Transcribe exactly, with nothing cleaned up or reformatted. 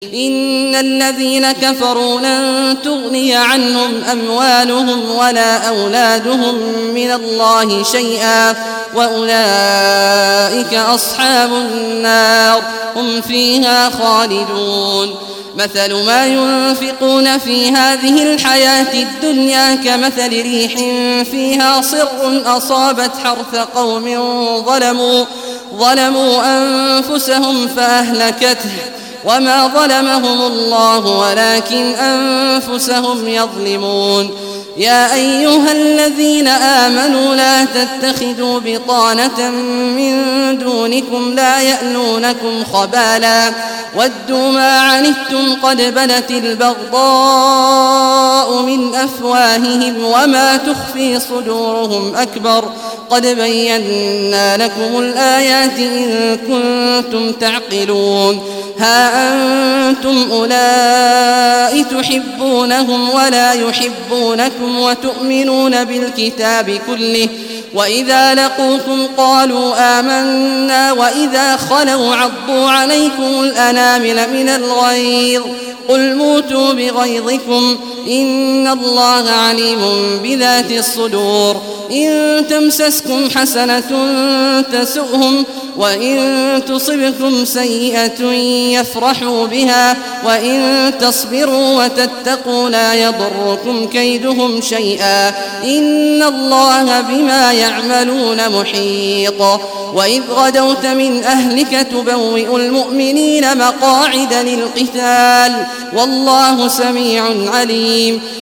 إن الذين كفروا لن تغني عنهم أموالهم ولا أولادهم من الله شيئا وأولئك أصحاب النار هم فيها خالدون. مثل ما ينفقون في هذه الحياة الدنيا كمثل ريح فيها صر أصابت حرث قوم ظلموا, ظلموا أنفسهم فأهلكته وما ظلمهم الله ولكن أنفسهم يظلمون. يا أيها الذين آمنوا لا تتخذوا بطانة من دونكم لا يألونكم خبالا ودوا ما عنتم قد بدت البغضاء من أفواههم وما تخفي صدورهم أكبر قد بينا لكم الآيات إن كنتم تعقلون. ها أنتم أولئك تحبونهم ولا يحبونكم وتؤمنون بالكتاب كله وإذا لقوكم قالوا آمنا وإذا خلوا عضوا عليكم الأنامل من الغيظ قل موتوا بغيظكم إن الله عليم بذات الصدور. إن تمسسكم حسنة تسؤهم وإن تصبكم سيئة يفرحوا بها وإن تصبروا وتتقوا لا يضركم كيدهم شيئا إن الله بما يعملون محيط. وإذ غدوت من أهلك تبوئ المؤمنين مقاعد للقتال والله سميع عليم.